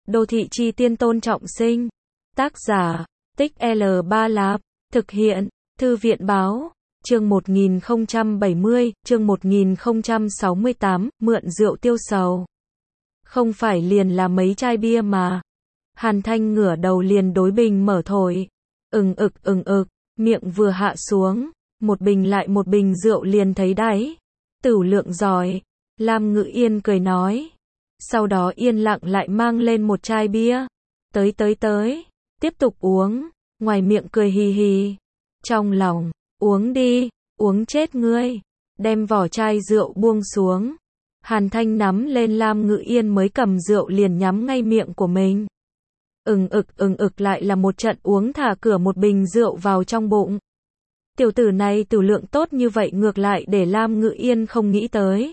Đô thị chi tiên Tôn Trọng Sinh. Tác giả, Tích L Ba Lạp. Thực hiện, Thư viện Báo. Chương 1070, chương 1068, mượn rượu tiêu sầu. Không phải liền là mấy chai bia mà. Hàn Thanh ngửa đầu liền đối bình mở thổi. Ừng ực, miệng vừa hạ xuống, một bình lại một bình rượu liền thấy đáy. Tửu lượng giỏi. Lam Ngự Yên cười nói. Sau đó yên lặng lại mang lên một chai bia. Tới, tiếp tục uống. Ngoài miệng cười hì hì. Trong lòng, uống đi, uống chết ngươi. Đem vỏ chai rượu buông xuống. Hàn Thanh nắm lên Lam Ngự Yên mới cầm rượu liền nhắm ngay miệng của mình. Ừng ực lại là một trận uống thả cửa một bình rượu vào trong bụng. Tiểu tử này tử lượng tốt như vậy ngược lại để Lam Ngự Yên không nghĩ tới.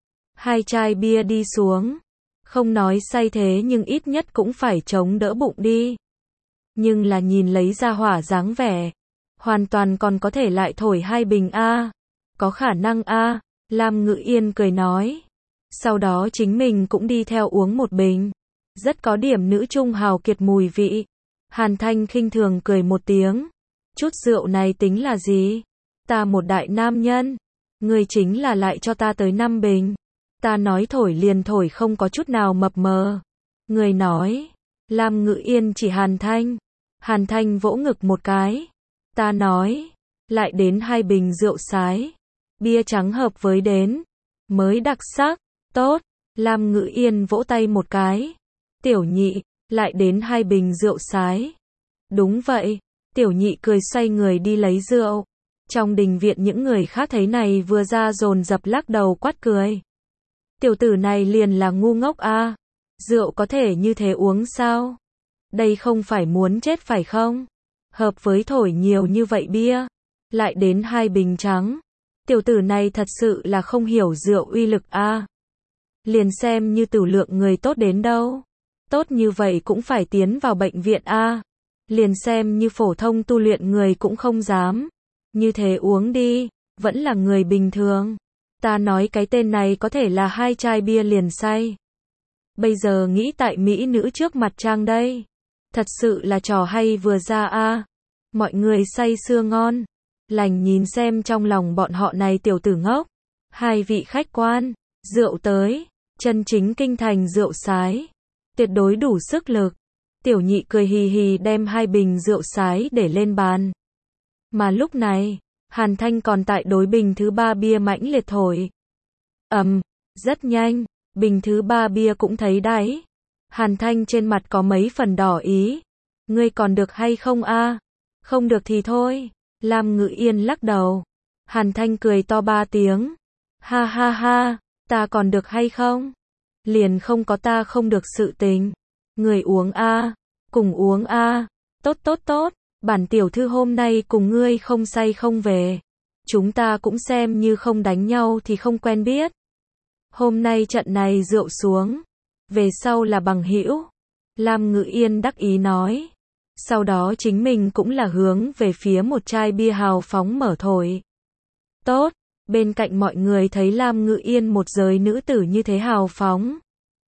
Hai chai bia đi xuống. Không nói say thế nhưng ít nhất cũng phải chống đỡ bụng đi. Nhưng là nhìn lấy ra hỏa dáng vẻ. Hoàn toàn còn có thể lại thổi hai bình a. Có khả năng a. Lam Ngự Yên cười nói. Sau đó chính mình cũng đi theo uống một bình. Rất có điểm nữ trung hào kiệt mùi vị. Hàn Thanh khinh thường cười một tiếng. Chút rượu này tính là gì? Ta một đại nam nhân. Ngươi chính là lại cho ta tới 5 bình. Ta nói thổi liền thổi không có chút nào mập mờ. Người nói. Lam Ngự Yên chỉ Hàn Thanh. Hàn Thanh vỗ ngực một cái. Ta nói. Lại đến 2 bình rượu sái. Bia trắng hợp với đến. Mới đặc sắc. Tốt. Lam Ngự Yên vỗ tay một cái. Tiểu nhị. Lại đến 2 bình rượu sái. Đúng vậy. Tiểu nhị cười xoay người đi lấy rượu. Trong đình viện những người khác thấy này vừa ra dồn dập lắc đầu quát cười. Tiểu tử này liền là ngu ngốc a. Rượu có thể như thế uống sao? Đây không phải muốn chết phải không? Hợp với thổi nhiều như vậy bia. Lại đến 2 bình trắng. Tiểu tử này thật sự là không hiểu rượu uy lực a. Liền xem như tử lượng người tốt đến đâu. Tốt như vậy cũng phải tiến vào bệnh viện a. Liền xem như phổ thông tu luyện người cũng không dám. Như thế uống đi, vẫn là người bình thường. Ta nói cái tên này có thể là 2 chai bia liền say. Bây giờ nghĩ tại mỹ nữ trước mặt trang đây. Thật sự là trò hay vừa ra a. Mọi người say sưa ngon. Lành nhìn xem trong lòng bọn họ này tiểu tử ngốc. 2 vị khách quan, rượu tới, chân chính kinh thành rượu sái. Tuyệt đối đủ sức lực. Tiểu nhị cười hì hì đem 2 bình rượu sái để lên bàn. Mà lúc này, Hàn Thanh còn tại đối bình thứ 3 bia mãnh liệt thổi. Rất nhanh, bình thứ 3 bia cũng thấy đáy. Hàn Thanh trên mặt có mấy phần đỏ ý. Ngươi còn được hay không a? Không được thì thôi. Lam Ngự Yên lắc đầu. Hàn Thanh cười to 3 tiếng. Ha ha ha, ta còn được hay không? Liền không có ta không được sự tình. Người uống a, cùng uống a. Tốt. Bản tiểu thư hôm nay cùng ngươi không say không về. Chúng ta cũng xem như không đánh nhau thì không quen biết. Hôm nay trận này rượu xuống. Về sau là bằng hữu. Lam Ngự Yên đắc ý nói. Sau đó chính mình cũng là hướng về phía một chai bia hào phóng mở thổi. Tốt. Bên cạnh mọi người thấy Lam Ngự Yên một giới nữ tử như thế hào phóng.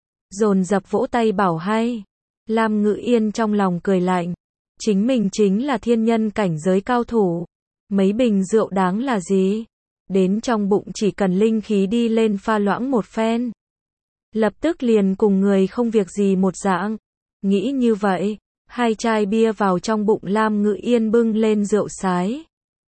Dồn dập vỗ tay bảo hay. Lam Ngự Yên trong lòng cười lạnh. Chính mình chính là thiên nhân cảnh giới cao thủ. Mấy bình rượu đáng là gì? Đến trong bụng chỉ cần linh khí đi lên pha loãng một phen. Lập tức liền cùng người không việc gì một dạng. Nghĩ như vậy, 2 chai bia vào trong bụng Lam Ngự Yên bưng lên rượu sái.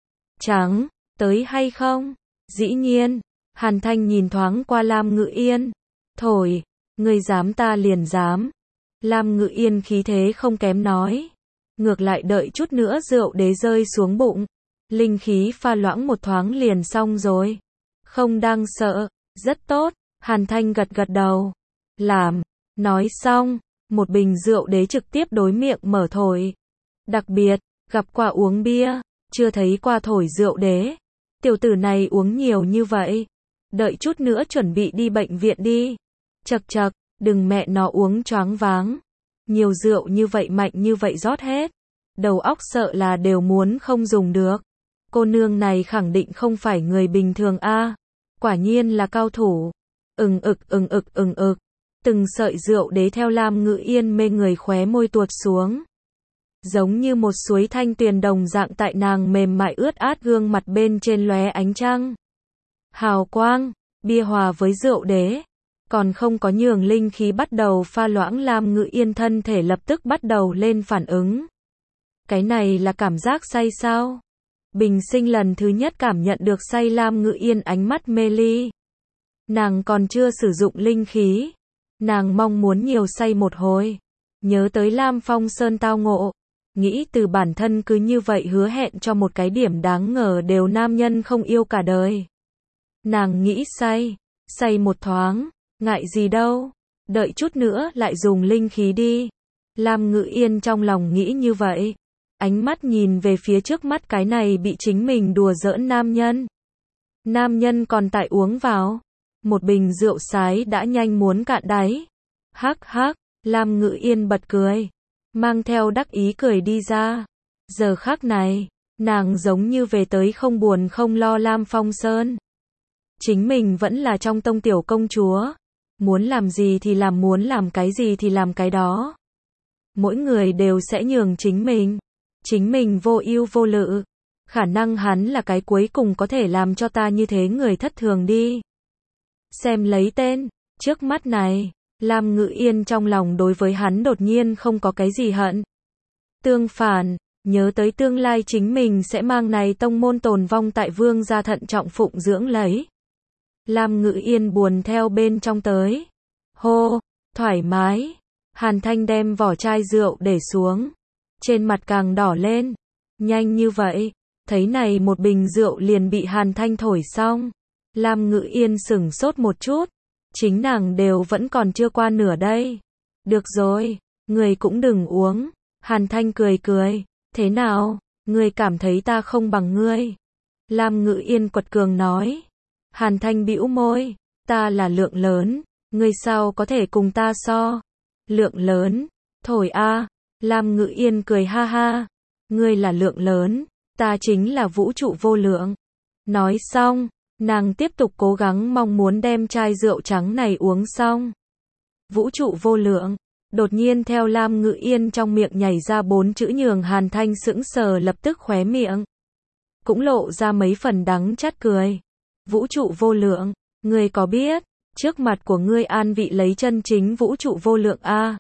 Trắng, tới hay không? Dĩ nhiên. Hàn Thanh nhìn thoáng qua Lam Ngự Yên. Thổi, ngươi dám ta liền dám. Lam Ngự Yên khí thế không kém nói. Ngược lại đợi chút nữa rượu đế rơi xuống bụng. Linh khí pha loãng một thoáng liền xong rồi. Không đang sợ. Rất tốt. Hàn Thanh gật đầu. Làm. Nói xong. Một bình rượu đế trực tiếp đối miệng mở thổi. Đặc biệt. Gặp qua uống bia. Chưa thấy qua thổi rượu đế. Tiểu tử này uống nhiều như vậy. Đợi chút nữa chuẩn bị đi bệnh viện đi. Chậc. Đừng mẹ nó uống choáng váng. Nhiều rượu như vậy mạnh như vậy rót hết. Đầu óc sợ là đều muốn không dùng được. Cô nương này khẳng định không phải người bình thường a. Quả nhiên là cao thủ. Ừng ực. Từng sợi rượu đế theo Lam Ngữ Yên mê người khóe môi tuột xuống. Giống như một suối thanh tuyền đồng dạng tại nàng mềm mại ướt át gương mặt bên trên lóe ánh trăng. Hào quang, bia hòa với rượu đế. Còn không có nhường linh khí bắt đầu pha loãng, Lam Ngữ Yên thân thể lập tức bắt đầu lên phản ứng. Cái này là cảm giác say sao? Bình sinh lần thứ nhất cảm nhận được say, Lam Ngữ Yên ánh mắt mê ly. Nàng còn chưa sử dụng linh khí. Nàng mong muốn nhiều say một hồi. Nhớ tới Lam Phong Sơn tao ngộ. Nghĩ từ bản thân cứ như vậy hứa hẹn cho một cái điểm đáng ngờ đều nam nhân không yêu cả đời. Nàng nghĩ say một thoáng, ngại gì đâu, đợi chút nữa lại dùng linh khí đi. Lam Ngữ Yên trong lòng nghĩ như vậy. Ánh mắt nhìn về phía trước mắt cái này bị chính mình đùa giỡn nam nhân. Nam nhân còn tại uống vào. Một bình rượu sái đã nhanh muốn cạn đáy. Hắc hắc, Lam Ngữ Yên bật cười. Mang theo đắc ý cười đi ra. Giờ khắc này, nàng giống như về tới không buồn không lo Lam Phong Sơn. Chính mình vẫn là trong tông tiểu công chúa. Muốn làm gì thì làm, muốn làm cái gì thì làm cái đó. Mỗi người đều sẽ nhường chính mình. Chính mình vô ưu vô lự. Khả năng hắn là cái cuối cùng có thể làm cho ta như thế người thất thường đi. Xem lấy tên, trước mắt này, Lam Ngữ Yên trong lòng đối với hắn đột nhiên không có cái gì hận. Tương phản, nhớ tới tương lai chính mình sẽ mang này tông môn tồn vong tại vương gia thận trọng phụng dưỡng lấy. Lam Ngữ Yên buồn theo bên trong tới. Hô, thoải mái. Hàn Thanh đem vỏ chai rượu để xuống. Trên mặt càng đỏ lên. Nhanh như vậy, thấy này một bình rượu liền bị Hàn Thanh thổi xong. Lam Ngữ Yên sửng sốt một chút. Chính nàng đều vẫn còn chưa qua nửa đây. Được rồi, người cũng đừng uống. Hàn Thanh cười cười. Thế nào, người cảm thấy ta không bằng ngươi? Lam Ngữ Yên quật cường nói. Hàn Thanh bĩu môi. Ta là lượng lớn. Ngươi sao có thể cùng ta so? Lượng lớn? Thổi a. Lam Ngữ Yên cười ha ha. Ngươi là lượng lớn. Ta chính là vũ trụ vô lượng. Nói xong. Nàng tiếp tục cố gắng mong muốn đem chai rượu trắng này uống xong. Vũ trụ vô lượng. Đột nhiên theo Lam Ngữ Yên trong miệng nhảy ra 4 chữ nhường Hàn Thanh sững sờ, lập tức khóe miệng cũng lộ ra mấy phần đắng chát cười. Vũ trụ vô lượng, ngươi có biết, trước mặt của ngươi an vị lấy chân chính vũ trụ vô lượng a?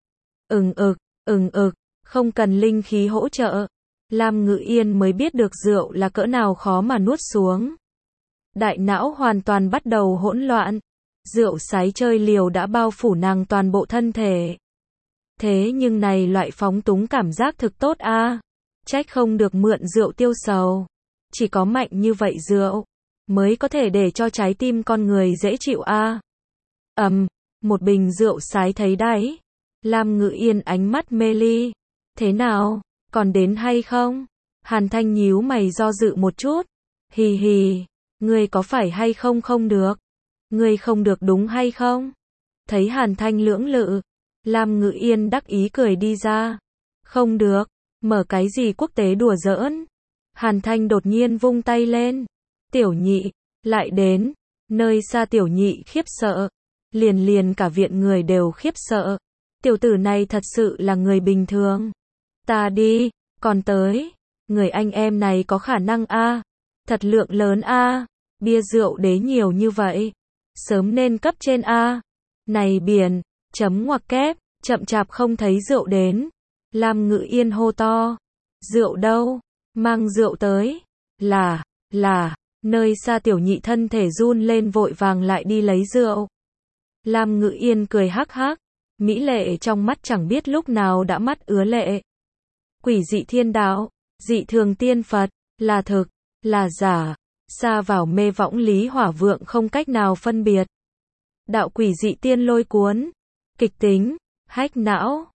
Không cần linh khí hỗ trợ. Lam Ngữ Yên mới biết được rượu là cỡ nào khó mà nuốt xuống. Đại não hoàn toàn bắt đầu hỗn loạn. Rượu sái chơi liều đã bao phủ nàng toàn bộ thân thể. Thế nhưng này loại phóng túng cảm giác thực tốt a. Trách không được mượn rượu tiêu sầu. Chỉ có mạnh như vậy rượu mới có thể để cho trái tim con người dễ chịu a. Một bình rượu sái thấy đáy. Lam Ngữ Yên ánh mắt mê ly. Thế nào, còn đến hay không? Hàn Thanh nhíu mày do dự một chút. Hì hì, ngươi có phải hay không không được? Ngươi không được đúng hay không? Thấy Hàn Thanh lưỡng lự, Lam Ngữ Yên đắc ý cười đi ra. Không được, mở cái gì quốc tế đùa giỡn? Hàn Thanh đột nhiên vung tay lên. Tiểu Nhị, lại đến. Nơi xa Tiểu Nhị khiếp sợ. Liền cả viện người đều khiếp sợ. Tiểu tử này thật sự là người bình thường. Ta đi, còn tới. Người anh em này có khả năng a. Thật lượng lớn a. Bia rượu đế nhiều như vậy. Sớm nên cấp trên a. Này biển, chấm ngoặc kép, chậm chạp không thấy rượu đến. Lam Ngữ Yên hô to. Rượu đâu? Mang rượu tới. Là, nơi xa Tiểu Nhị thân thể run lên vội vàng lại đi lấy rượu. Lam Ngữ Yên cười hắc hắc. Mỹ lệ trong mắt chẳng biết lúc nào đã mắt ứa lệ. Quỷ dị thiên đạo, dị thường tiên Phật, là thực, là giả, xa vào mê võng lý hỏa vượng không cách nào phân biệt. Đạo quỷ dị tiên lôi cuốn, kịch tính, hách não,